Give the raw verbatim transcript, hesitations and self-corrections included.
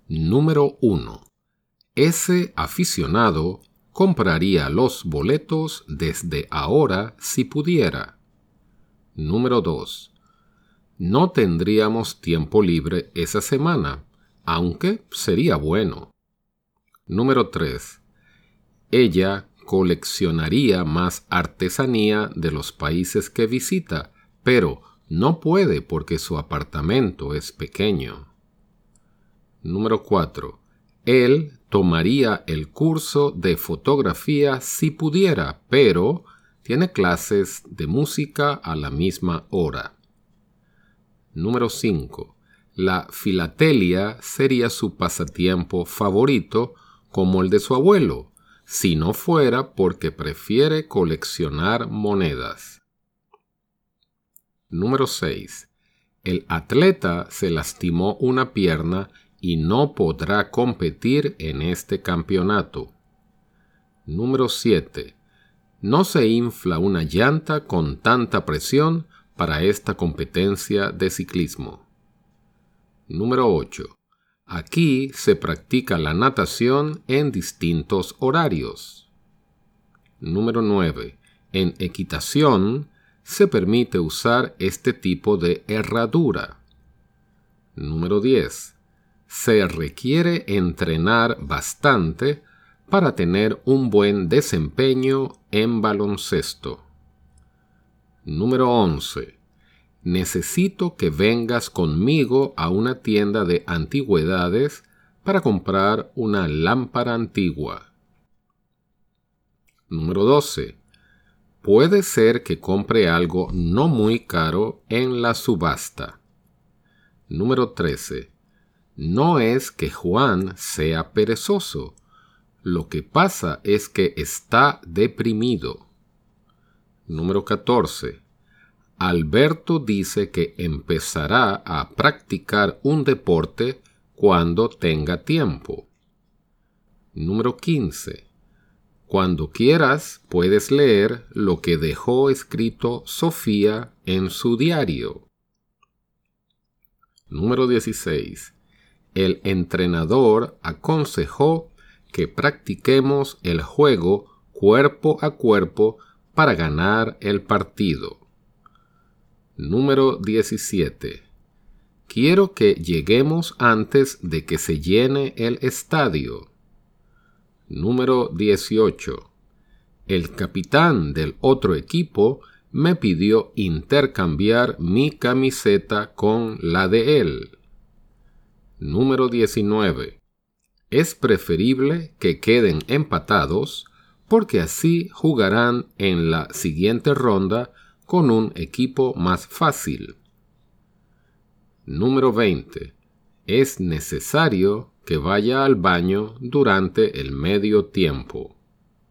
Número uno. Ese aficionado compraría los boletos desde ahora si pudiera. Número dos. No tendríamos tiempo libre esa semana, aunque sería bueno. Número tres. Ella coleccionaría más artesanía de los países que visita, pero no puede porque su apartamento es pequeño. Número cuatro. Él tomaría el curso de fotografía si pudiera, pero tiene clases de música a la misma hora. Número cinco. La filatelia sería su pasatiempo favorito, como el de su abuelo, si no fuera porque prefiere coleccionar monedas. Número seis. El atleta se lastimó una pierna y no podrá competir en este campeonato. Número siete. No se infla una llanta con tanta presión para esta competencia de ciclismo. Número ocho. Aquí se practica la natación en distintos horarios. Número nueve. En equitación se permite usar este tipo de herradura. Número diez. Se requiere entrenar bastante para tener un buen desempeño en baloncesto. Número once. Necesito que vengas conmigo a una tienda de antigüedades para comprar una lámpara antigua. Número doce. Puede ser que compre algo no muy caro en la subasta. Número trece. No es que Juan sea perezoso. Lo que pasa es que está deprimido. Número catorce. Alberto dice que empezará a practicar un deporte cuando tenga tiempo. Número quince. Cuando quieras, puedes leer lo que dejó escrito Sofía en su diario. Número dieciséis. El entrenador aconsejó que practiquemos el juego cuerpo a cuerpo para ganar el partido. Número diecisiete. Quiero que lleguemos antes de que se llene el estadio. Número dieciocho. El capitán del otro equipo me pidió intercambiar mi camiseta con la de él. Número diecinueve. Es preferible que queden empatados porque así jugarán en la siguiente ronda con un equipo más fácil. Número veinte. Es necesario que vaya al baño durante el medio tiempo.